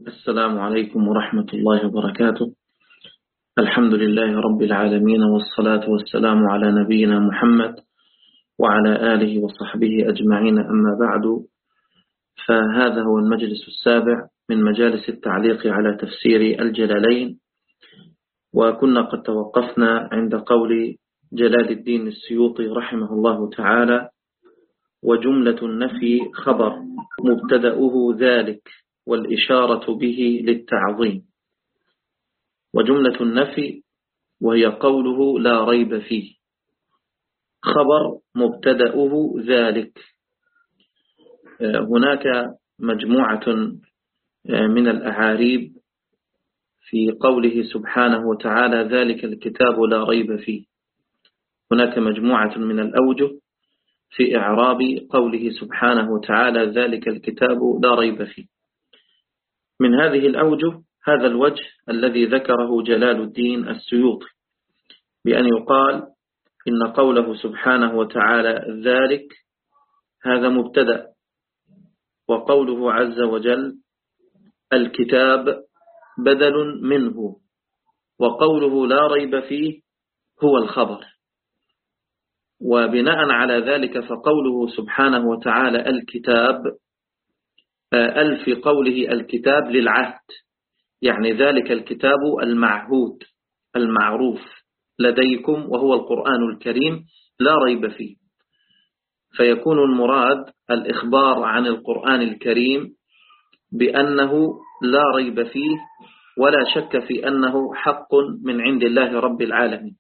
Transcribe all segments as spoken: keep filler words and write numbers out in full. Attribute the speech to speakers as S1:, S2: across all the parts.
S1: السلام عليكم ورحمة الله وبركاته. الحمد لله رب العالمين، والصلاة والسلام على نبينا محمد وعلى آله وصحبه أجمعين، أما بعد، فهذا هو المجلس السابع من مجالس التعليق على تفسير الجلالين، وكنا قد توقفنا عند قول جلال الدين السيوطي رحمه الله تعالى: وجملة النفي خبر مبتدأه ذلك والإشارة به للتعظيم. وجملة النفي وهي قوله لا ريب فيه، خبر مبتدأه ذلك. هناك مجموعة من الأعاريب في قوله سبحانه وتعالى ذلك الكتاب لا ريب فيه. هناك مجموعة من الأوجه في إعراب قوله سبحانه وتعالى ذلك الكتاب لا ريب فيه. من هذه الأوجه هذا الوجه الذي ذكره جلال الدين السيوطي، بأن يقال إن قوله سبحانه وتعالى ذلك هذا مبتدأ، وقوله عز وجل الكتاب بدل منه، وقوله لا ريب فيه هو الخبر. وبناء على ذلك فقوله سبحانه وتعالى الكتاب ألف قوله الكتاب للعهد، يعني ذلك الكتاب المعهود المعروف لديكم وهو القرآن الكريم لا ريب فيه، فيكون المراد الإخبار عن القرآن الكريم بأنه لا ريب فيه ولا شك في أنه حق من عند الله رب العالمين.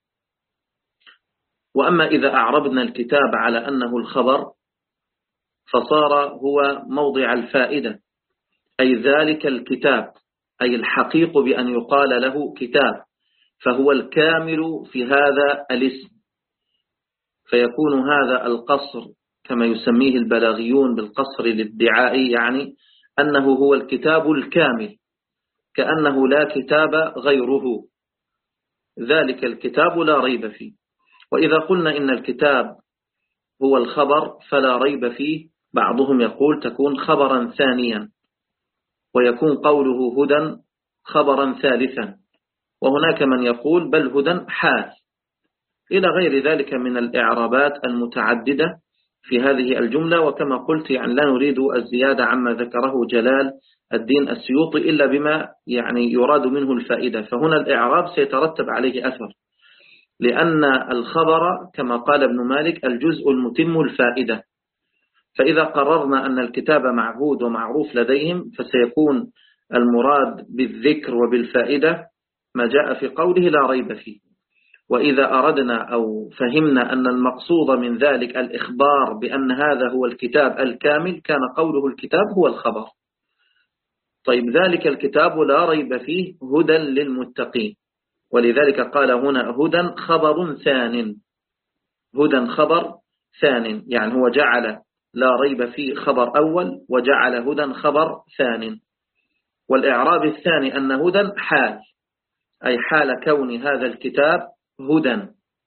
S1: وأما إذا أعربنا الكتاب على أنه الخبر فصار هو موضع الفائدة، أي ذلك الكتاب، أي الحقيق بأن يقال له كتاب، فهو الكامل في هذا الاسم، فيكون هذا القصر كما يسميه البلاغيون بالقصر الادعائي، يعني أنه هو الكتاب الكامل، كأنه لا كتاب غيره، ذلك الكتاب لا ريب فيه. وإذا قلنا إن الكتاب هو الخبر فلا ريب فيه، بعضهم يقول تكون خبرا ثانيا، ويكون قوله هدى خبرا ثالثا، وهناك من يقول بل هدى حال، إلى غير ذلك من الإعرابات المتعددة في هذه الجملة. وكما قلت يعني لا نريد الزيادة عما ذكره جلال الدين السيوطي إلا بما يعني يراد منه الفائدة، فهنا الإعراب سيترتب عليه أثر، لأن الخبر كما قال ابن مالك الجزء المتم الفائدة، فإذا قررنا أن الكتاب معهود ومعروف لديهم فسيكون المراد بالذكر وبالفائدة ما جاء في قوله لا ريب فيه. وإذا أردنا أو فهمنا أن المقصود من ذلك الإخبار بأن هذا هو الكتاب الكامل كان قوله الكتاب هو الخبر. طيب ذلك الكتاب لا ريب فيه هدى للمتقين، ولذلك قال هنا هدى خبر ثان، هدى خبر ثان، يعني هو جعل لا ريب فيه خبر أول وجعل هدى خبر ثان. والإعراب الثاني أن هدى حال، أي حال كون هذا الكتاب هدى.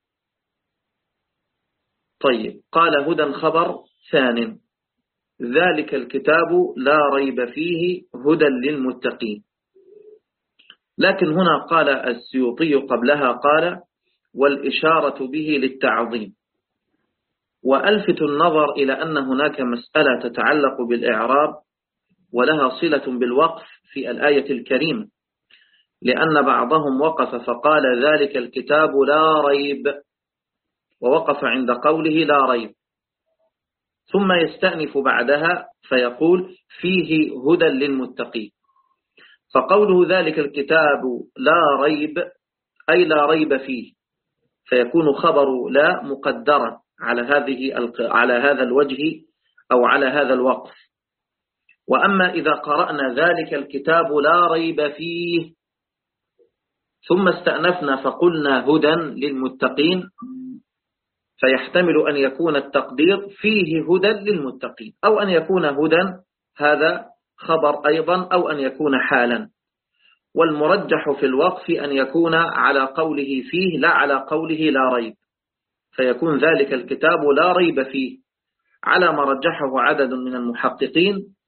S1: طيب قال هدى خبر ثان، ذلك الكتاب لا ريب فيه هدى للمتقين. لكن هنا قال السيوطي قبلها قال والإشارة به للتعظيم. وألفت النظر إلى أن هناك مسألة تتعلق بالإعراب ولها صلة بالوقف في الآية الكريمة، لأن بعضهم وقف فقال ذلك الكتاب لا ريب، ووقف عند قوله لا ريب، ثم يستأنف بعدها فيقول فيه هدى للمتقين. فقوله ذلك الكتاب لا ريب أي لا ريب فيه، فيكون خبر لا مقدرا على هذه على هذا الوجه أو على هذا الوقف. وأما إذا قرأنا ذلك الكتاب لا ريب فيه ثم استأنفنا فقلنا هدى للمتقين، فيحتمل أن يكون التقدير فيه هدى للمتقين، أو أن يكون هدى هذا خبر أيضا، أو أن يكون حالا. والمرجح في الوقف أن يكون على قوله فيه لا على قوله لا ريب، فيكون ذلك الكتاب لا ريب فيه على ما رجحه عدد من المحققين،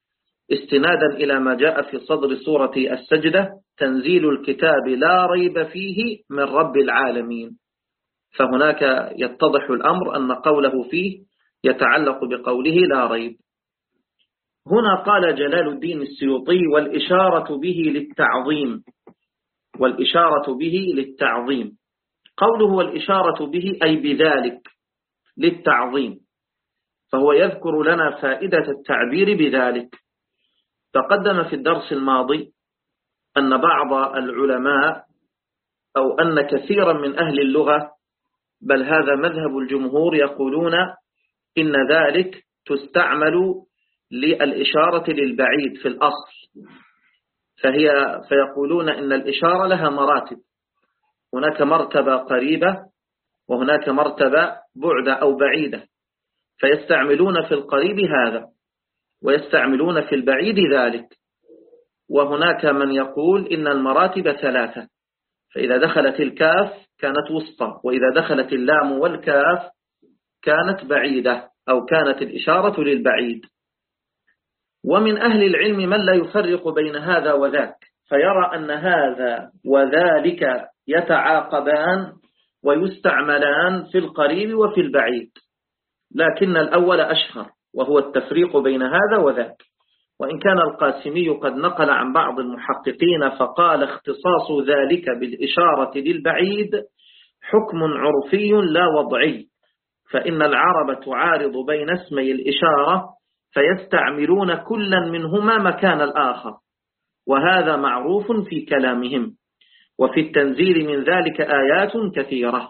S1: استنادا إلى ما جاء في صدر سورة السجدة: تنزيل الكتاب لا ريب فيه من رب العالمين. فهناك يتضح الأمر أن قوله فيه يتعلق بقوله لا ريب. هنا قال جلال الدين السيوطي: والإشارة به للتعظيم، والإشارة به للتعظيم. قوله والإشارة به أي بذلك للتعظيم، فهو يذكر لنا فائدة التعبير بذلك. تقدم في الدرس الماضي أن بعض العلماء أو أن كثيرا من أهل اللغة، بل هذا مذهب الجمهور، يقولون إن ذلك تستعمل للإشارة للبعيد في الأصل، فهي فيقولون إن الإشارة لها مراتب، هناك مرتبة قريبة وهناك مرتبة بعدة أو بعيدة، فيستعملون في القريب هذا ويستعملون في البعيد ذلك. وهناك من يقول إن المراتب ثلاثة، فإذا دخلت الكاف كانت وسطى، وإذا دخلت اللام والكاف كانت بعيدة أو كانت الإشارة للبعيد. ومن أهل العلم من لا يفرق بين هذا وذاك، فيرى أن هذا وذلك يتعاقبان ويستعملان في القريب وفي البعيد، لكن الأول أشهر وهو التفريق بين هذا وذاك. وإن كان القاسمي قد نقل عن بعض المحققين فقال: اختصاص ذلك بالإشارة للبعيد حكم عرفي لا وضعي، فإن العرب تعارض بين اسمي الإشارة فيستعملون كلا منهما مكان الآخر، وهذا معروف في كلامهم، وفي التنزيل من ذلك آيات كثيرة.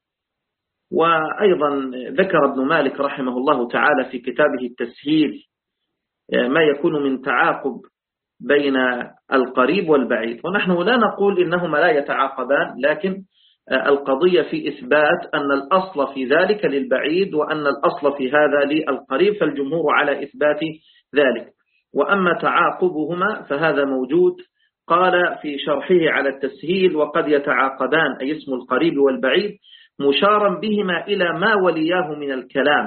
S1: وأيضا ذكر ابن مالك رحمه الله تعالى في كتابه التسهيل ما يكون من تعاقب بين القريب والبعيد، ونحن لا نقول إنهما لا يتعاقبان، لكن القضية في إثبات أن الأصل في ذلك للبعيد وأن الأصل في هذا للقريب، فالجمهور على إثبات ذلك. وأما تعاقبهما فهذا موجود. قال في شرحه على التسهيل: وقد يتعاقبان أي اسم القريب والبعيد مشارا بهما إلى ما ولياه من الكلام،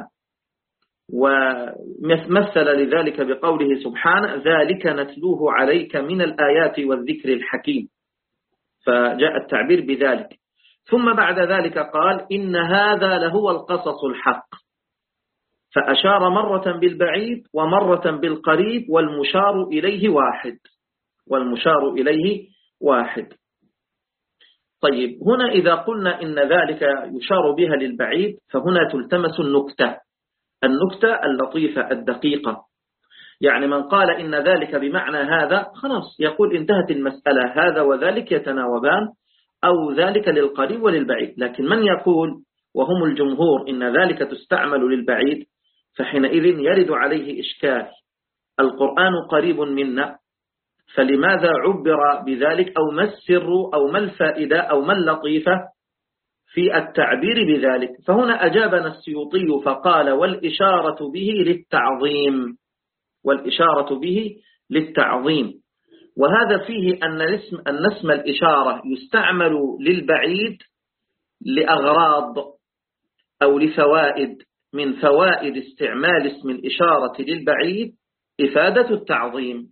S1: ومثل لذلك بقوله سبحانه: ذلك نتلوه عليك من الآيات والذكر الحكيم، فجاء التعبير بذلك. ثم بعد ذلك قال: إن هذا لهو القصص الحق، فأشار مرة بالبعيد ومرة بالقريب، والمشار إليه واحد والمشار إليه واحد. طيب، هنا إذا قلنا إن ذلك يشار بها للبعيد فهنا تلتمس النكتة النكتة اللطيفة الدقيقة. يعني من قال إن ذلك بمعنى هذا خلاص يقول انتهت المسألة، هذا وذلك يتناوبان، أو ذلك للقريب وللبعيد. لكن من يقول وهم الجمهور إن ذلك تستعمل للبعيد، فحينئذ يرد عليه إشكال. القرآن قريب منا، فلماذا عبر بذلك؟ أو ما السر أو ما الفائدة أو ما اللطيفة في التعبير بذلك؟ فهنا أجابنا السيوطي فقال: والإشارة به للتعظيم والإشارة به للتعظيم وهذا فيه أن اسم, أن اسم الإشارة يستعمل للبعيد لأغراض أو لفوائد. من فوائد استعمال اسم الإشارة للبعيد إفادة التعظيم،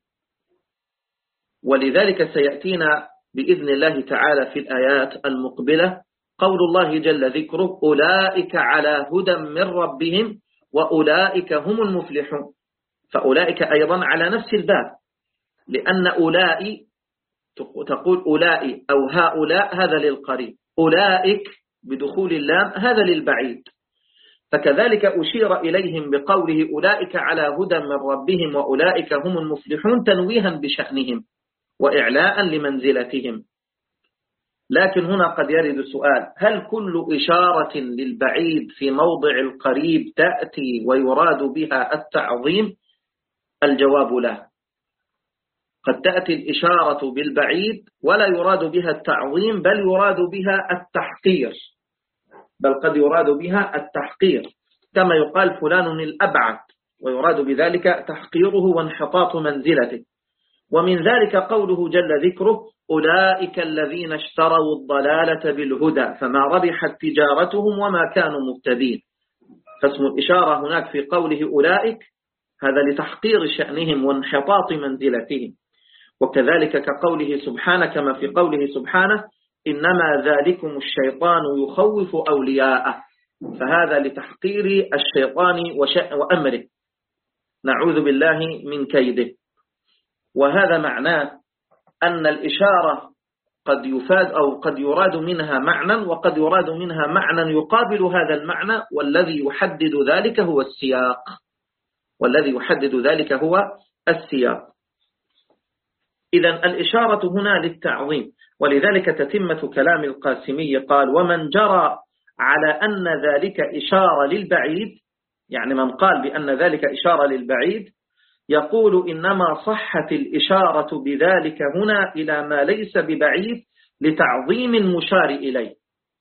S1: ولذلك سيأتينا بإذن الله تعالى في الآيات المقبلة قول الله جل ذكره: أولئك على هدى من ربهم وأولئك هم المفلحون. فأولئك أيضا على نفس الباب، لأن أولئك تقول أولئك أو هؤلاء هذا للقريب، أولئك بدخول اللام هذا للبعيد. فكذلك أشير إليهم بقوله أولئك على هدى من ربهم وأولئك هم المفلحون تنويها بشأنهم وإعلاء لمنزلتهم. لكن هنا قد يرد سؤال: هل كل إشارة للبعيد في موضع القريب تأتي ويراد بها التعظيم؟ الجواب لا. قد تأتي الإشارة بالبعيد ولا يراد بها التعظيم، بل يراد بها التحقير بل قد يراد بها التحقير، كما يقال فلان الأبعد، ويراد بذلك تحقيره وانحطاط منزلته. ومن ذلك قوله جل ذكره: أولئك الذين اشتروا الضلالة بالهدى فما ربحت تجارتهم وما كانوا مهتدين. فاسم الإشارة هناك في قوله أولئك هذا لتحقير شأنهم وانحطاط منزلتهم. وكذلك كقوله سبحانه، كما في قوله سبحانه إنما ذلكم الشيطان يخوف أولياءه، فهذا لتحقير الشيطان وأمره، نعوذ بالله من كيده. وهذا معناه أن الإشارة قد يفاد أو قد يراد منها معنى، وقد يراد منها معنى يقابل هذا المعنى، والذي يحدد ذلك هو السياق والذي يحدد ذلك هو السياق. إذن الإشارة هنا للتعظيم، ولذلك تتمة كلام القاسمي قال ومن جرى على أن ذلك إشارة للبعيد، يعني من قال بأن ذلك إشارة للبعيد يقول إنما صحت الإشارة بذلك هنا إلى ما ليس ببعيد لتعظيم المشار إليه،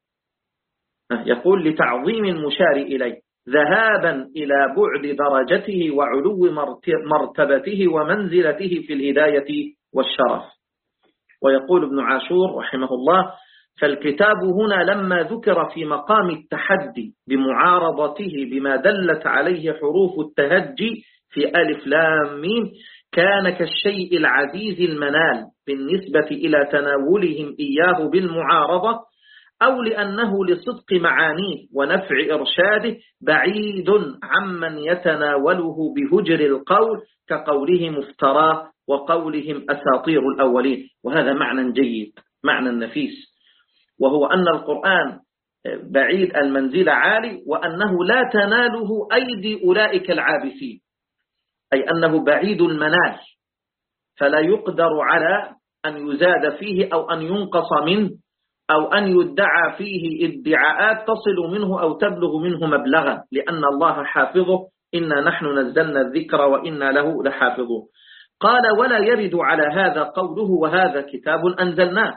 S1: يقول لتعظيم المشار إليه ذهابا إلى بعد درجته وعلو مرتبته ومنزلته في الهداية والشرف. ويقول ابن عاشور رحمه الله فالكتاب هنا لما ذكر في مقام التحدي بمعارضته بما دلت عليه حروف التهجي في ألف لام ميم كان كالشيء العزيز المنال بالنسبة إلى تناولهم إياه بالمعارضة، أو لأنه لصدق معانيه ونفع إرشاده بعيد عمن يتناوله بهجر القول كقولهم افتراه وقولهم أساطير الأولين. وهذا معنى جيد، معنى نفيس، وهو أن القرآن بعيد المنزلة عالي، وأنه لا تناله أيدي أولئك العابثين، أي أنه بعيد المنال فلا يقدر على أن يزاد فيه أو أن ينقص منه أو أن يدعى فيه ادعاءات تصل منه أو تبلغ منه مبلغا، لأن الله حافظه إنا نحن نزلنا الذكر وإنا له لحافظه. قال ولا يرد على هذا قوله وهذا كتاب أنزلناه،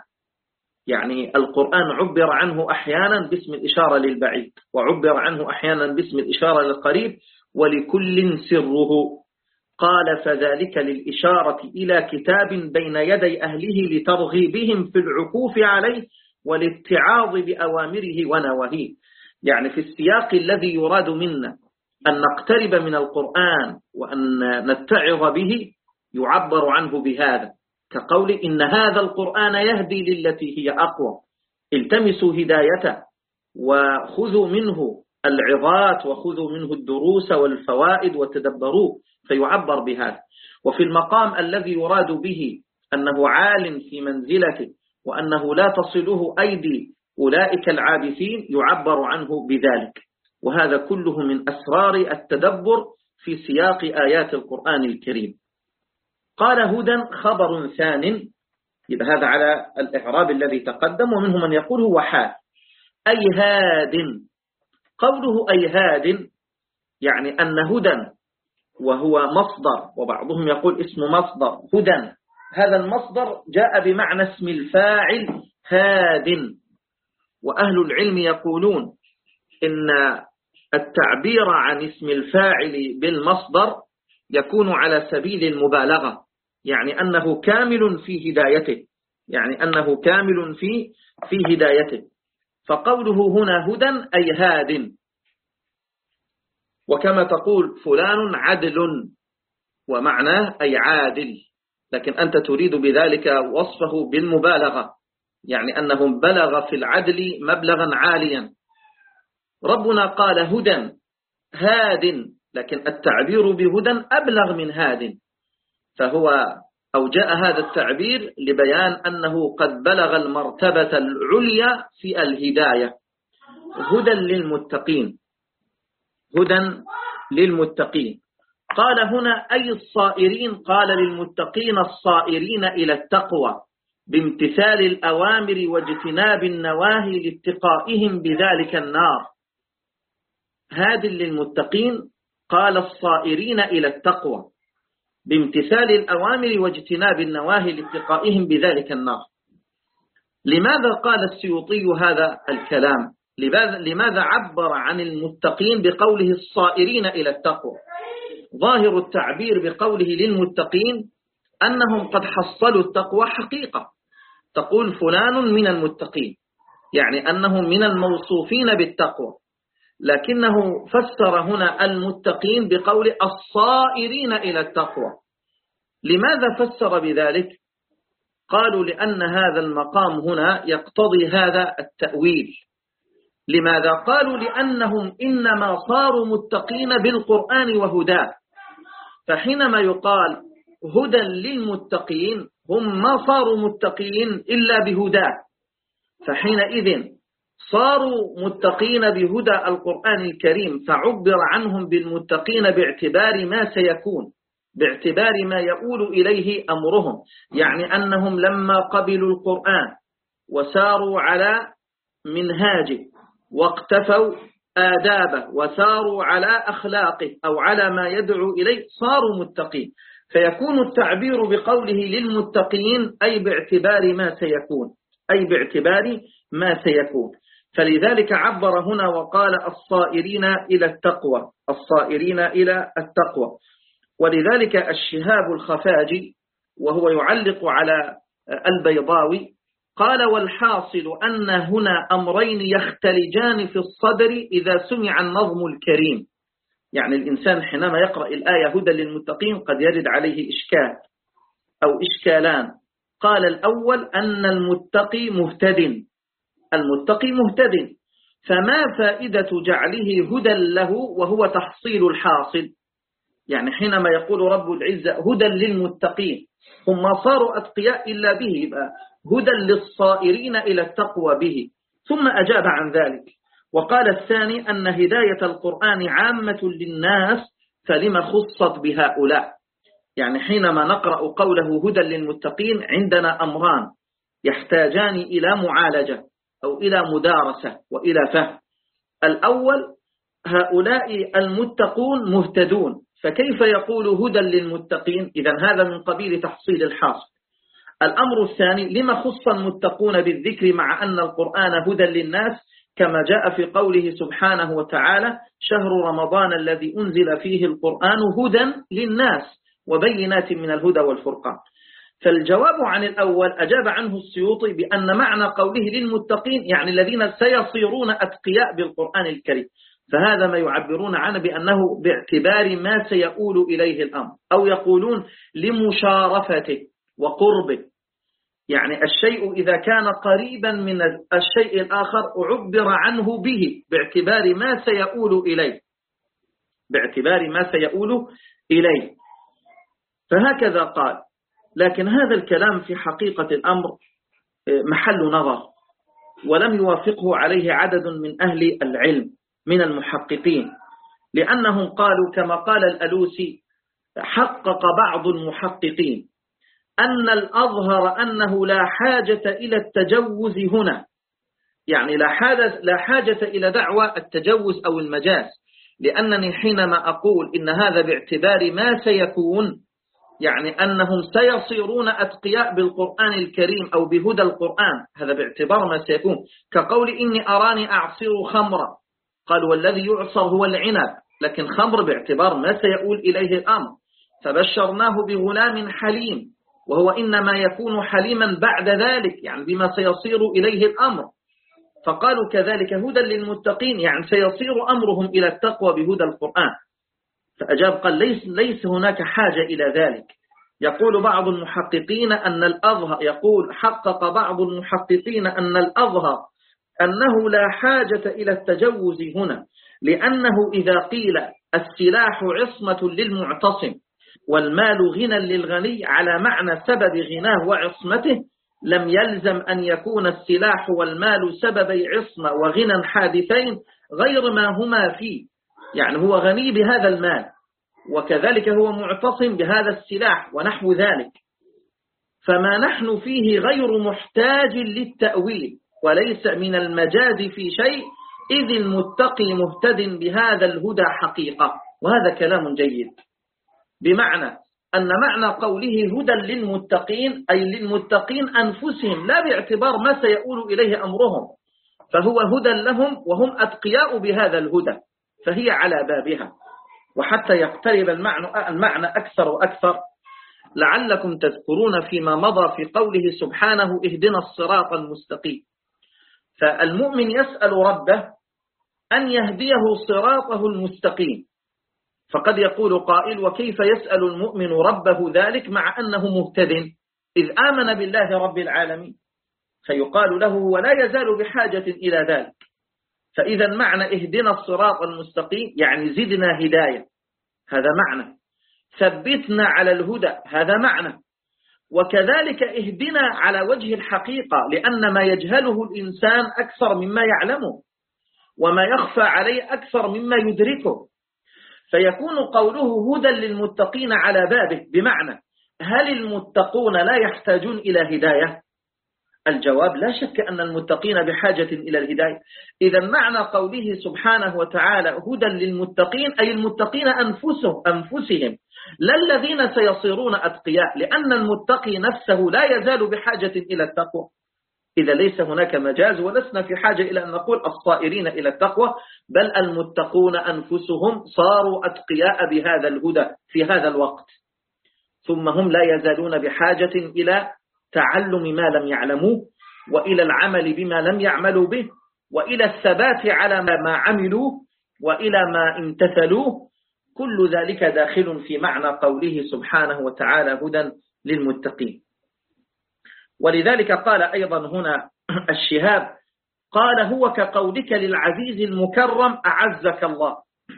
S1: يعني القرآن عبر عنه أحيانا باسم الإشارة للبعيد، وعبر عنه أحيانا باسم الإشارة للقريب، ولكل سره. قال فذلك للإشارة إلى كتاب بين يدي أهله لترغيبهم في العكوف عليه والاتعاظ بأوامره ونواهيه. يعني في السياق الذي يراد منا أن نقترب من القرآن وأن نتعظ به يعبر عنه بهذا، كقول إن هذا القرآن يهدي للتي هي أقوى، التمسوا هدايته وخذوا منه العظات وخذوا منه الدروس والفوائد وتدبروه، فيعبر بهذا. وفي المقام الذي يراد به أنه عال في منزلته وأنه لا تصله أيدي أولئك العابثين يعبر عنه بذلك. وهذا كله من أسرار التدبر في سياق آيات القرآن الكريم. قال هدى خبر ثان، يبقى هذا على الإعراب الذي تقدم، ومنهم من يقول هو حال أي هاد. قوله أي هاد يعني أن هدى وهو مصدر، وبعضهم يقول اسم مصدر هدى، هذا المصدر جاء بمعنى اسم الفاعل هاد. وأهل العلم يقولون إن التعبير عن اسم الفاعل بالمصدر يكون على سبيل المبالغة، يعني أنه كامل في هدايته، يعني أنه كامل في في هدايته. فقوله هنا هدى أي هاد، وكما تقول فلان عدل ومعناه أي عادل، لكن أنت تريد بذلك وصفه بالمبالغة، يعني أنه بلغ في العدل مبلغا عاليا. ربنا قال هدى هاد، لكن التعبير بهدى أبلغ من هاد، فهو أو جاء هذا التعبير لبيان أنه قد بلغ المرتبة العليا في الهداية. هدى للمتقين، هدى للمتقين. قال هنا أي الصائرين، قال للمتقين الصائرين إلى التقوى بامتثال الأوامر واجتناب النواهي لاتقائهم بذلك النار. هاد للمتقين، قال الصائرين إلى التقوى بامتثال الأوامر واجتناب النواهي لاتقائهم بذلك النار. لماذا قال السيوطي هذا الكلام؟ لماذا عبر عن المتقين بقوله الصائرين إلى التقوى؟ ظاهر التعبير بقوله للمتقين أنهم قد حصلوا التقوى حقيقة، تقول فلان من المتقين، يعني أنهم من الموصوفين بالتقوى. لكنه فسر هنا المتقين بقول الصائرين إلى التقوى. لماذا فسر بذلك؟ قالوا لأن هذا المقام هنا يقتضي هذا التأويل. لماذا؟ قالوا لأنهم إنما صاروا متقين بالقرآن وهداه، فحينما يقال هدى للمتقين هم ما صاروا متقين إلا بهداه، فحينئذ صاروا متقين بهدى القرآن الكريم، فعبر عنهم بالمتقين باعتبار ما سيكون، باعتبار ما يؤول إليه أمرهم، يعني أنهم لما قبلوا القرآن وساروا على منهاجه واقتفوا آدابه وساروا على أخلاقه أو على ما يدعو إليه صاروا متقين، فيكون التعبير بقوله للمتقين أي باعتبار ما سيكون، أي باعتبار ما سيكون. فلذلك عبر هنا وقال الصائرين إلى التقوى، الصائرين إلى التقوى. ولذلك الشهاب الخفاجي وهو يعلق على البيضاوي قال والحاصل أن هنا أمرين يختلجان في الصدر إذا سمع النظم الكريم. يعني الإنسان حينما يقرأ الآية هدى للمتقين قد يجد عليه إشكال أو إشكالان. قال الأول أن المتقي مهتد، المتقي مهتد، فما فائدة جعله هدى له وهو تحصيل الحاصل؟ يعني حينما يقول رب العزة هدى للمتقين هم ما صاروا أتقياء إلا به، يبقى هدى للصائرين إلى التقوى به. ثم أجاب عن ذلك وقال الثاني أن هداية القرآن عامة للناس فلما خصت بهؤلاء. يعني حينما نقرأ قوله هدى للمتقين عندنا أمران يحتاجان إلى معالجة أو إلى مدارسة وإلى فهم. الأول هؤلاء المتقون مهتدون، فكيف يقول هدى للمتقين؟ إذن هذا من قبيل تحصيل الحاصل. الأمر الثاني لما خص المتقون بالذكر مع أن القرآن هدى للناس، كما جاء في قوله سبحانه وتعالى شهر رمضان الذي أنزل فيه القرآن هدى للناس وبينات من الهدى والفرقان. فالجواب عن الأول أجاب عنه السيوطي بأن معنى قوله للمتقين يعني الذين سيصيرون أتقياء بالقرآن الكريم، فهذا ما يعبرون عنه بأنه باعتبار ما سيؤول إليه الأمر، أو يقولون لمشارفته وقربه. يعني الشيء إذا كان قريبا من الشيء الآخر عبر عنه به باعتبار ما سيؤول إليه، باعتبار ما سيؤول إليه. فهكذا قال. لكن هذا الكلام في حقيقة الأمر محل نظر، ولم يوافقه عليه عدد من أهل العلم من المحققين، لأنهم قالوا كما قال الألوسي حقق بعض المحققين أن الأظهر أنه لا حاجة إلى التجوز هنا، يعني لا حاجة, لا حاجة إلى دعوى التجوز أو المجاز، لأنني حينما أقول إن هذا باعتبار ما سيكون يعني أنهم سيصيرون أتقياء بالقرآن الكريم أو بهدى القرآن، هذا باعتبار ما سيكون. كقول إني أراني أعصر خمرا، قال والذي يعصر هو العنب، لكن خمر باعتبار ما سيؤول إليه الأمر. فبشرناه بغلام حليم، وهو إنما يكون حليما بعد ذلك يعني بما سيصير إليه الأمر. فقالوا كذلك هدى للمتقين يعني سيصير أمرهم إلى التقوى بهدى القرآن. فأجاب قال ليس, ليس هناك حاجة إلى ذلك. يقول بعض المحققين أن الأظهر، يقول حقق بعض المحققين أن الأظهر أنه لا حاجة إلى التجوز هنا، لأنه إذا قيل السلاح عصمة للمعتصم والمال غنى للغني على معنى سبب غناه وعصمته، لم يلزم أن يكون السلاح والمال سببي عصمة وغنى حادثين غير ما هما فيه. يعني هو غني بهذا المال وكذلك هو معتصم بهذا السلاح ونحو ذلك. فما نحن فيه غير محتاج للتأويل وليس من المجاز في شيء، إذ المتقي مهتد بهذا الهدى حقيقة. وهذا كلام جيد، بمعنى أن معنى قوله هدى للمتقين أي للمتقين أنفسهم، لا باعتبار ما سيؤول إليه أمرهم، فهو هدى لهم وهم أتقياء بهذا الهدى، فهي على بابها. وحتى يقترب المعنى, المعنى أكثر وأكثر، لعلكم تذكرون فيما مضى في قوله سبحانه اهدنا الصراط المستقيم. فالمؤمن يسأل ربه أن يهديه صراطه المستقيم. فقد يقول قائل: وكيف يسأل المؤمن ربه ذلك مع أنه مهتد إذ آمن بالله رب العالمين؟ فيقال له: ولا يزال بحاجة إلى ذلك. فإذا معنى اهدنا الصراط المستقيم يعني زدنا هداية، هذا معنى. ثبتنا على الهدى، هذا معنى. وكذلك اهدنا على وجه الحقيقة، لأن ما يجهله الإنسان أكثر مما يعلمه، وما يخفى عليه أكثر مما يدركه. فيكون قوله هدى للمتقين على بابه، بمعنى هل المتقون لا يحتاجون إلى هداية؟ الجواب: لا شك أن المتقين بحاجة إلى الهداية. إذا معنى قوله سبحانه وتعالى هدى للمتقين أي المتقين أنفسهم, أنفسهم لا الذين سيصيرون أتقياء، لأن المتقي نفسه لا يزال بحاجة إلى التقوى. إذا ليس هناك مجاز، ولسنا في حاجة إلى أن نقول الصائرين إلى التقوى، بل المتقون أنفسهم صاروا أتقياء بهذا الهدى في هذا الوقت. ثم هم لا يزالون بحاجة إلى تعلم ما لم يعلموه، وإلى العمل بما لم يعملوا به، وإلى الثبات على ما عملوه، وإلى ما امتثلوه. كل ذلك داخل في معنى قوله سبحانه وتعالى هدى للمتقين. ولذلك قال أيضا هنا الشهاب، قال: هو كقولك للعزيز المكرم أعزك الله.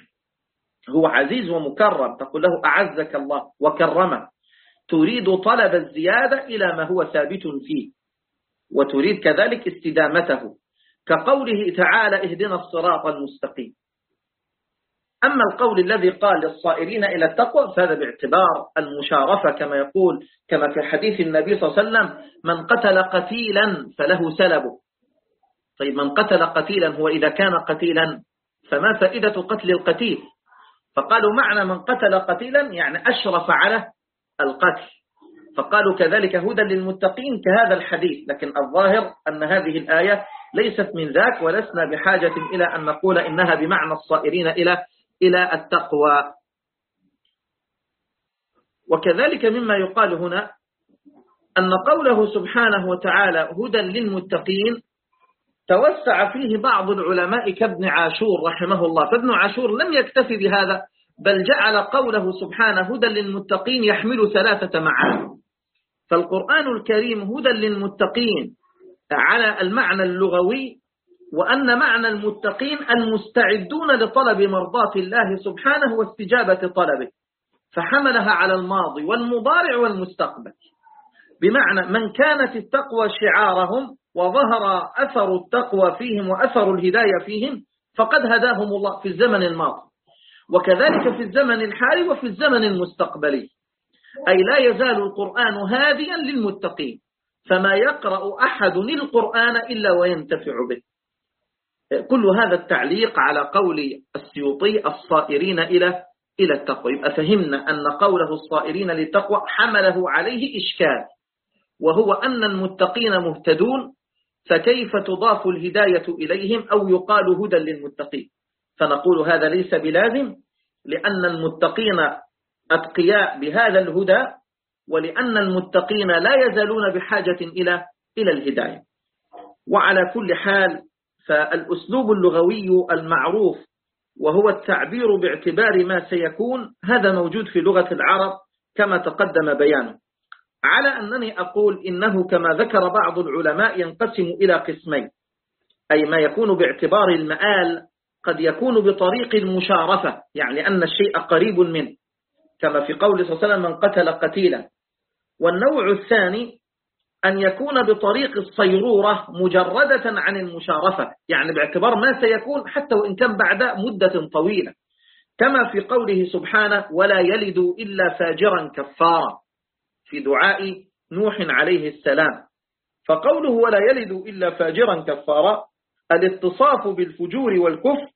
S1: هو عزيز ومكرم، تقول له أعزك الله وكرمه، تريد طلب الزيادة إلى ما هو ثابت فيه، وتريد كذلك استدامته، كقوله تعالى اهدنا الصراط المستقيم. أما القول الذي قال للصائرين إلى التقوى فهذا باعتبار المشارفة، كما يقول كما في حديث النبي صلى الله عليه وسلم: من قتل قتيلا فله سلبه. طيب، من قتل قتيلا هو إذا كان قتيلا فما فائدة قتل القتيل؟ فقالوا معنى من قتل قتيلا يعني أشرف على القتل، فقالوا كذلك هدى للمتقين كهذا الحديث. لكن الظاهر أن هذه الآية ليست من ذاك، ولسنا بحاجة إلى أن نقول إنها بمعنى الصائرين إلى إلى التقوى. وكذلك مما يقال هنا أن قوله سبحانه وتعالى هدى للمتقين توسع فيه بعض العلماء كابن عاشور رحمه الله. فابن عاشور لم يكتفي بهذا، بل جعل قوله سبحانه هدى للمتقين يحمل ثلاثة معاني. فالقرآن الكريم هدى للمتقين على المعنى اللغوي، وأن معنى المتقين المستعدون لطلب مرضات الله سبحانه واستجابة طلبه، فحملها على الماضي والمضارع والمستقبل، بمعنى من كانت التقوى شعارهم وظهر أثر التقوى فيهم وأثر الهداية فيهم فقد هداهم الله في الزمن الماضي، وكذلك في الزمن الحالي وفي الزمن المستقبلي. أي لا يزال القرآن هاديا للمتقين، فما يقرأ أحد القرآن إلا وينتفع به. كل هذا التعليق على قول السيوطي الصائرين إلى إلى التقوى. يبقى فهمنا أن قوله الصائرين للتقوى حمله عليه إشكال، وهو أن المتقين مهتدون، فكيف تضاف الهداية إليهم أو يقال هدى للمتقين؟ فنقول هذا ليس بلازم، لأن المتقين أتقياء بهذا الهدى، ولأن المتقين لا يزالون بحاجة إلى إلى الهداية. وعلى كل حال فالأسلوب اللغوي المعروف وهو التعبير باعتبار ما سيكون، هذا موجود في لغة العرب كما تقدم بيانه، على أنني أقول إنه كما ذكر بعض العلماء ينقسم إلى قسمين. أي ما يكون باعتبار المآل قد يكون بطريق المشارفة، يعني أن الشيء قريب منه، كما في قول صلى الله عليه وسلم من قتل قتيلا. والنوع الثاني أن يكون بطريق الصيرورة مجردة عن المشارفة، يعني باعتبار ما سيكون حتى وإن كان بعد مدة طويلة، كما في قوله سبحانه ولا يلد إلا فاجرا كفارا في دعاء نوح عليه السلام. فقوله ولا يلد إلا فاجرا كفارا، الاتصاف بالفجور والكفر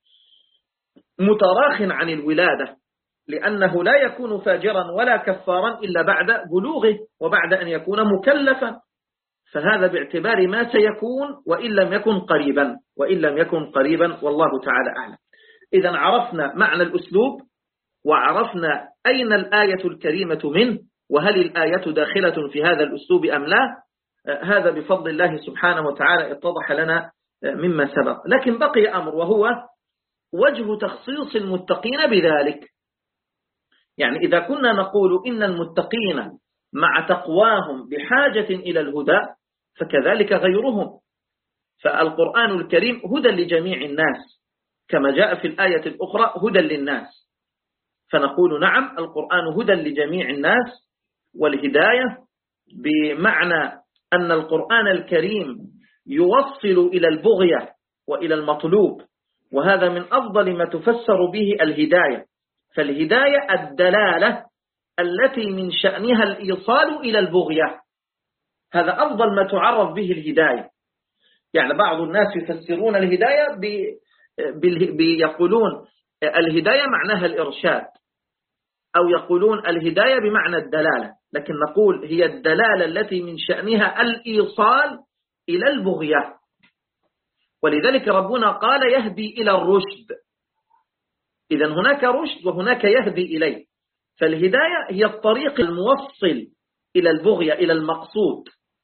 S1: متراخ عن الولادة، لأنه لا يكون فاجرا ولا كفارا إلا بعد بلوغه وبعد أن يكون مكلفا. فهذا باعتبار ما سيكون وإن لم يكن قريبا وإن لم يكن قريبا والله تعالى أعلم. إذا عرفنا معنى الأسلوب، وعرفنا أين الآية الكريمة منه، وهل الآية داخلة في هذا الأسلوب أم لا. هذا بفضل الله سبحانه وتعالى اتضح لنا مما سبق. لكن بقي أمر، وهو وجه تخصيص المتقين بذلك. يعني إذا كنا نقول إن المتقين مع تقواهم بحاجة إلى الهدى، فكذلك غيرهم. فالقرآن الكريم هدى لجميع الناس كما جاء في الآية الأخرى هدى للناس، فنقول نعم القرآن هدى لجميع الناس. والهداية بمعنى أن القرآن الكريم يوصل إلى البغية وإلى المطلوب، وهذا من أفضل ما تفسر به الهداية. فالهداية الدلالة التي من شأنها الإيصال إلى البغية، هذا أفضل ما تعرف به الهداية. يعني بعض الناس يفسرون الهداية بيقولون الهداية معناها الإرشاد، أو يقولون الهداية بمعنى الدلالة، لكن نقول هي الدلالة التي من شأنها الإيصال إلى البغية. ولذلك ربنا قال يهدي إلى الرشد، إذن هناك رشد وهناك يهدي إليه. فالهداية هي الطريق الموصل إلى البغية، إلى المقصود.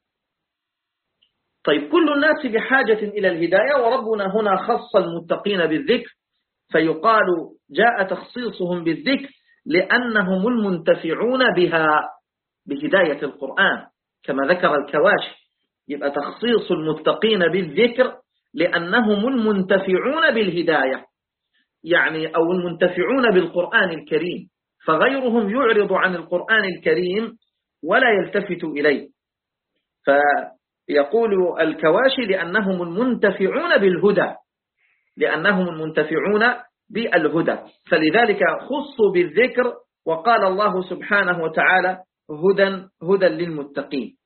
S1: طيب كل الناس بحاجة إلى الهداية، وربنا هنا خص المتقين بالذكر، فيقال جاء تخصيصهم بالذكر لأنهم المنتفعون بها، بهداية القرآن كما ذكر الكواشي. يبقى تخصيص المتقين بالذكر لأنهم المنتفعون بالهداية، يعني أو المنتفعون بالقرآن الكريم، فغيرهم يعرض عن القرآن الكريم ولا يلتفت إليه. فيقول الكواشي لأنهم المنتفعون بالهدى، لأنهم المنتفعون بالهدى، فلذلك خصوا بالذكر. وقال الله سبحانه وتعالى هدى هدى للمتقين.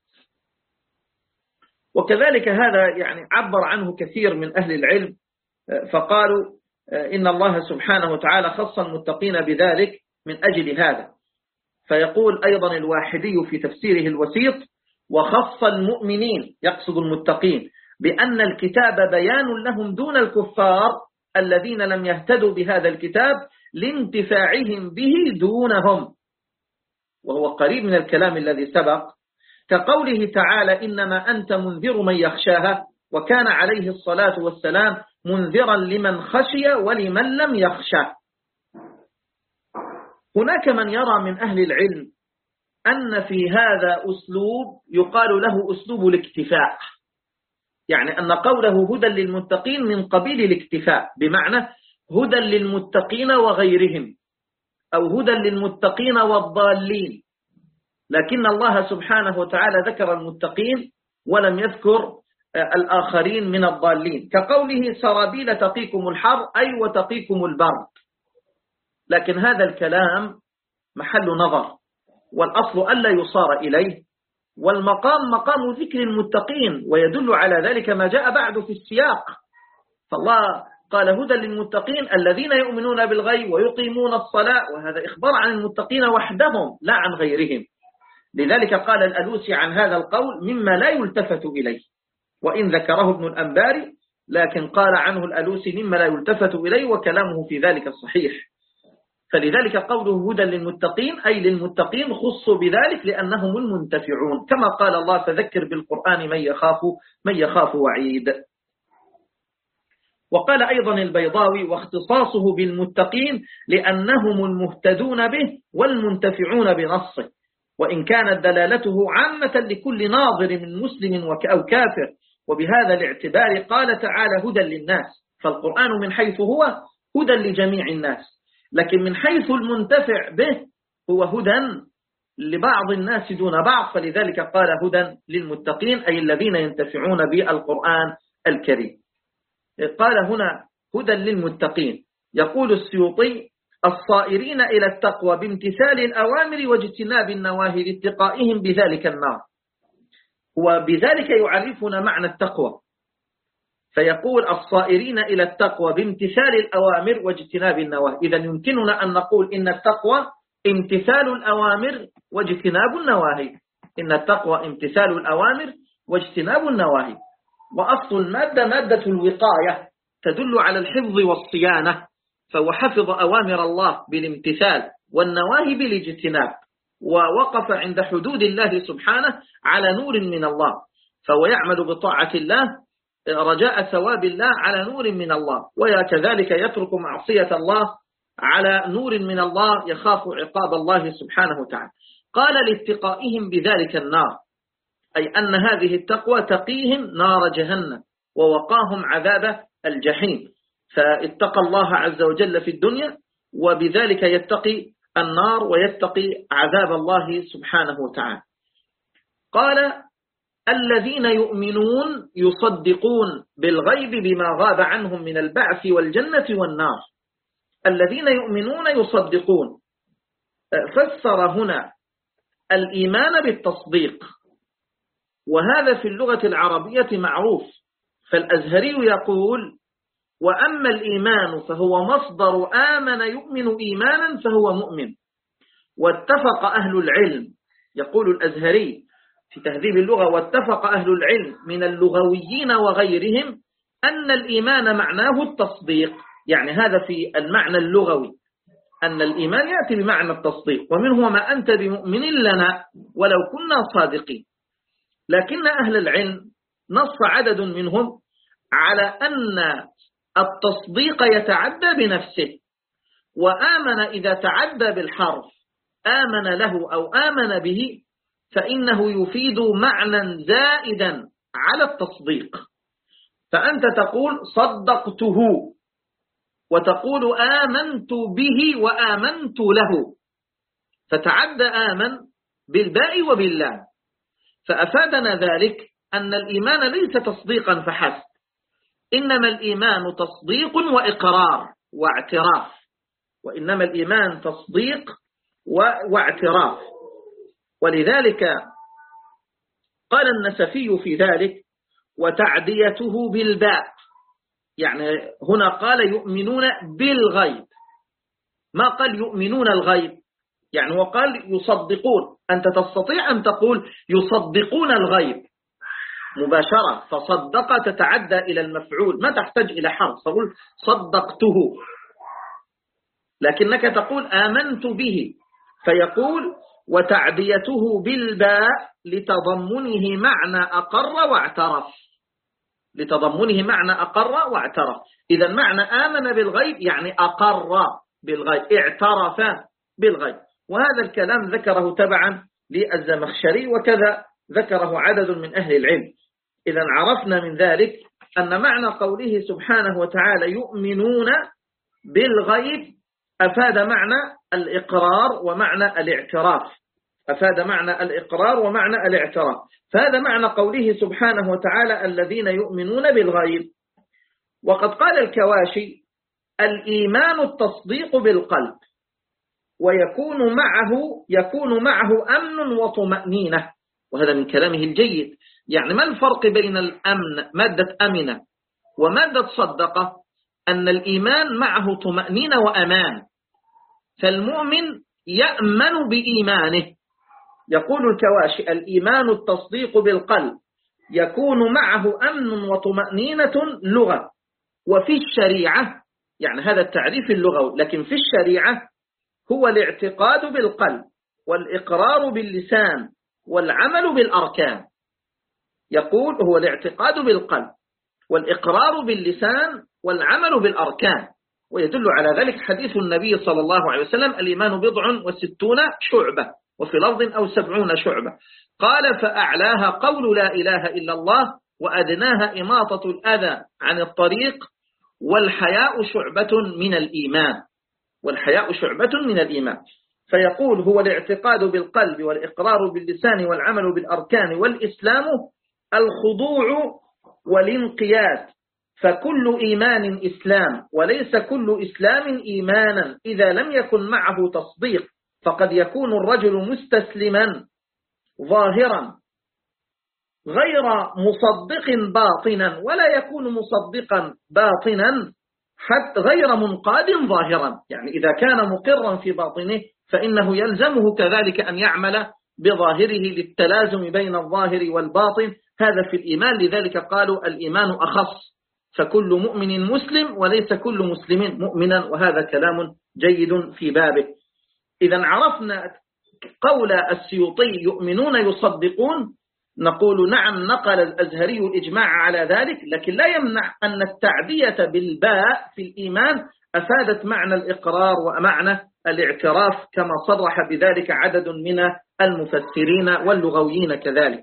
S1: وكذلك هذا يعني عبر عنه كثير من أهل العلم، فقالوا إن الله سبحانه وتعالى خص المتقين بذلك من أجل هذا. فيقول أيضا الواحدي في تفسيره الوسيط وخص المؤمنين، يقصد المتقين، بأن الكتاب بيان لهم دون الكفار الذين لم يهتدوا بهذا الكتاب لانتفاعهم به دونهم، وهو قريب من الكلام الذي سبق، كقوله تعالى إنما أنت منذر من يخشاها، وكان عليه الصلاة والسلام منذرا لمن خشي ولمن لم يخشى. هناك من يرى من أهل العلم أن في هذا أسلوب يقال له أسلوب الاكتفاء، يعني أن قوله هدى للمتقين من قبيل الاكتفاء، بمعنى هدى للمتقين وغيرهم، أو هدى للمتقين والضالين، لكن الله سبحانه وتعالى ذكر المتقين ولم يذكر الآخرين من الضالين، كقوله سرابيل تقيكم الحر أي وتقيكم البرد. لكن هذا الكلام محل نظر، والأصل ألا يصار إليه، والمقام مقام ذكر المتقين، ويدل على ذلك ما جاء بعد في السياق. فالله قال هدى للمتقين الذين يؤمنون بالغيب ويقيمون الصلاة، وهذا إخبار عن المتقين وحدهم لا عن غيرهم. لذلك قال الألوسي عن هذا القول مما لا يلتفت إليه، وإن ذكره ابن الأنباري لكن قال عنه الألوسي مما لا يلتفت إليه، وكلامه في ذلك الصحيح. فلذلك قوله هدى للمتقين أي للمتقين خصوا بذلك لأنهم المنتفعون، كما قال الله فذكر بالقرآن من يخاف من يخاف وعيد. وقال أيضا البيضاوي واختصاصه بالمتقين لأنهم المهتدون به والمنتفعون بنصه، وإن كانت دلالته عامة لكل ناظر من مسلم أو كافر، وبهذا الاعتبار قال تعالى هدى للناس، فالقرآن من حيث هو هدى لجميع الناس، لكن من حيث المنتفع به هو هدى لبعض الناس دون بعض، فلذلك قال هدى للمتقين أي الذين ينتفعون بالقرآن الكريم. قال هنا هدى للمتقين. يقول السيوطي الصائرين إلى التقوى بامتثال الأوامر واجتناب النواهي لاتقائهم بذلك النار، وبذلك يعرفنا معنى التقوى. فيقول الصائرين إلى التقوى بامتثال الأوامر واجتناب النواهي، إذا يمكننا أن نقول إن التقوى امتثال الأوامر واجتناب النواهي، إن التقوى امتثال الأوامر واجتناب النواهي. وأصل المادة مادة الوقاية تدل على الحفظ والصيانة، فهو حفظ أوامر الله بالامتثال والنواهي بالاجتناب، ووقف عند حدود الله سبحانه على نور من الله، فهو يعمل بطاعة الله رجاء ثواب الله على نور من الله، وكذلك يترك معصية الله على نور من الله يخاف عقاب الله سبحانه وتعالى. قال لاتقائهم بذلك النار، أي أن هذه التقوى تقيهم نار جهنم ووقاهم عذاب الجحيم، فاتقى الله عز وجل في الدنيا وبذلك يتقي النار ويتقي عذاب الله سبحانه وتعالى. قال الذين يؤمنون يصدقون بالغيب بما غاب عنهم من البعث والجنة والنار. الذين يؤمنون يصدقون، فسر هنا الإيمان بالتصديق، وهذا في اللغة العربية معروف. فالأزهري يقول وأما الإيمان فهو مصدر آمن يؤمن إيمانا فهو مؤمن. واتفق أهل العلم، يقول الأزهري في تهذيب اللغة، واتفق أهل العلم من اللغويين وغيرهم أن الإيمان معناه التصديق، يعني هذا في المعنى اللغوي، أن الإيمان يأتي بمعنى التصديق، ومنه ما أنت بمؤمن لنا ولو كنا صادقين. لكن أهل العلم نص عدد منهم على أن التصديق يتعدى بنفسه، وآمن إذا تعدى بالحرف آمن له أو آمن به فإنه يفيد معنى زائدا على التصديق. فأنت تقول صدقته، وتقول آمنت به وآمنت له، فتعدى آمن بالباء وباللام. فأفادنا ذلك أن الإيمان ليس تصديقا فحسب، إنما الإيمان تصديق وإقرار واعتراف، وإنما الإيمان تصديق واعتراف. ولذلك قال النسفي في ذلك وتعديته بالباء، يعني هنا قال يؤمنون بالغيب، ما قال يؤمنون الغيب، يعني وقال يصدقون. أنت تستطيع أن تقول يصدقون الغيب مباشرة، فصدق تتعدى إلى المفعول، ما تحتاج إلى حرف، تقول صدقته. لكنك تقول آمنت به، فيقول وتعديته بالباء لتضمنه معنى أقر واعترف، لتضمنه معنى أقر واعترف. إذا معنى آمن بالغيب يعني أقر بالغيب، اعترف بالغيب. وهذا الكلام ذكره تبعا للزمخشري، وكذا ذكره عدد من أهل العلم. إذا عرفنا من ذلك أن معنى قوله سبحانه وتعالى يؤمنون بالغيب أفاد معنى الإقرار ومعنى الاعتراف، أفاد معنى الإقرار ومعنى الاعتراف. فهذا معنى قوله سبحانه وتعالى الذين يؤمنون بالغيب. وقد قال الكواشي الإيمان التصديق بالقلب، ويكون معه يكون معه أمن وطمأنينة، وهذا من كلامه الجيد. يعني ما الفرق بين الأمن مادة أمنة ومادة صدقة؟ أن الإيمان معه طمأنينة وأمان، فالمؤمن يأمن بإيمانه. يقول الكواشي الإيمان التصديق بالقلب يكون معه أمن وطمأنينة لغة، وفي الشريعة، يعني هذا التعريف اللغوي، لكن في الشريعة هو الاعتقاد بالقلب والإقرار باللسان والعمل بالأركان. يقول هو الاعتقاد بالقلب والإقرار باللسان والعمل بالأركان. ويدل على ذلك حديث النبي صلى الله عليه وسلم الإيمان بضع وستون شعبة، وفي لفظ أو سبعون شعبة. قال فأعلاها قول لا إله إلا الله، وأدناها إماطة الأذى عن الطريق، والحياء شعبة من الإيمان، والحياء شعبة من الإيمان. فيقول هو الاعتقاد بالقلب والإقرار باللسان والعمل بالأركان، والإسلام الخضوع والانقياد. فكل إيمان إسلام، وليس كل إسلام إيمانا إذا لم يكن معه تصديق، فقد يكون الرجل مستسلما ظاهرا غير مصدق باطنا، ولا يكون مصدقا باطنا حتى غير منقاد ظاهرا. يعني إذا كان مقرا في باطنه فإنه يلزمه كذلك أن يعمل بظاهره للتلازم بين الظاهر والباطن. هذا في الإيمان، لذلك قالوا الإيمان أخص، فكل مؤمن مسلم وليس كل مسلم مؤمنا، وهذا كلام جيد في بابه. إذا عرفنا قول السيوطي يؤمنون يصدقون، نقول نعم نقل الأزهري الإجماع على ذلك، لكن لا يمنع أن التعدية بالباء في الإيمان أفادت معنى الإقرار ومعنى الاعتراف، كما صرح بذلك عدد من المفسرين واللغويين كذلك.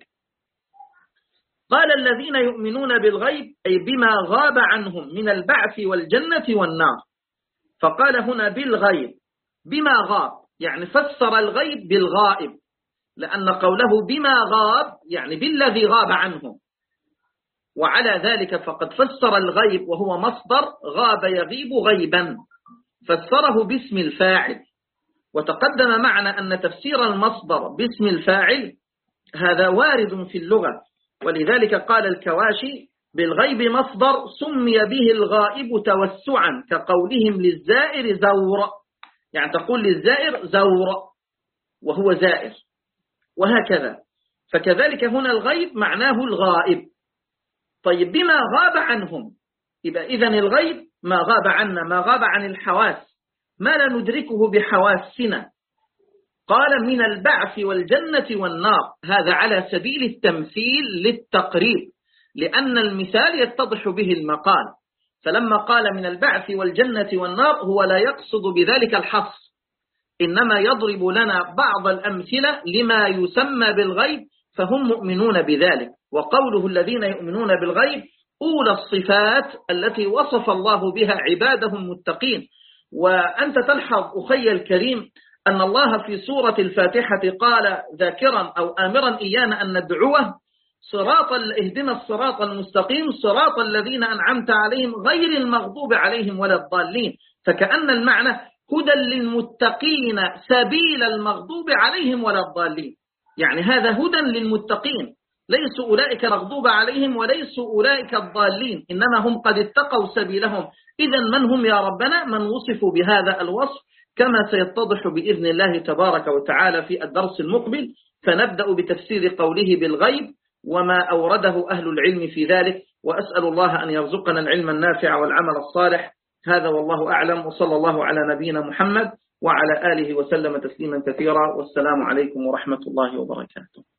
S1: قال الذين يؤمنون بالغيب أي بما غاب عنهم من البعث والجنة والنار، فقال هنا بالغيب بما غاب، يعني فسر الغيب بالغائب، لأن قوله بما غاب يعني بالذي غاب عنهم، وعلى ذلك فقد فسر الغيب وهو مصدر غاب يغيب غيبا، فسره باسم الفاعل. وتقدم معنا أن تفسير المصدر باسم الفاعل هذا وارد في اللغة، ولذلك قال الكواشي بالغيب مصدر سمي به الغائب توسعا، كقولهم للزائر زور، يعني تقول للزائر زور وهو زائر، وهكذا. فكذلك هنا الغيب معناه الغائب. طيب بما غاب عنهم، يبقى إذن الغيب ما غاب عنا، ما غاب عن الحواس، ما لا ندركه بحواسنا. قال من البعث والجنة والنار، هذا على سبيل التمثيل للتقريب، لأن المثال يتضح به المقال. فلما قال من البعث والجنة والنار هو لا يقصد بذلك الحصر، إنما يضرب لنا بعض الأمثلة لما يسمى بالغيب، فهم مؤمنون بذلك. وقوله الذين يؤمنون بالغيب أولى الصفات التي وصف الله بها عباده المتقين. وأنت تلحظ أخي الكريم أن الله في سورة الفاتحة قال ذاكرا أو آمرا إيانا أن ندعوه صراط اهدنا الصراط المستقيم صراط الذين أنعمت عليهم غير المغضوب عليهم ولا الضالين، فكأن المعنى هدى للمتقين سبيل المغضوب عليهم ولا الضالين، يعني هذا هدى للمتقين، ليسوا أولئك مغضوب عليهم وليسوا أولئك الضالين، إنما هم قد اتقوا سبيلهم. إذن من هم يا ربنا؟ من وصفوا بهذا الوصف، كما سيتضح بإذن الله تبارك وتعالى في الدرس المقبل. فنبدأ بتفسير قوله بالغيب وما أورده أهل العلم في ذلك، وأسأل الله أن يرزقنا العلم النافع والعمل الصالح. هذا والله أعلم، وصلى الله على نبينا محمد وعلى آله وسلم تسليما كثيرا، والسلام عليكم ورحمة الله وبركاته.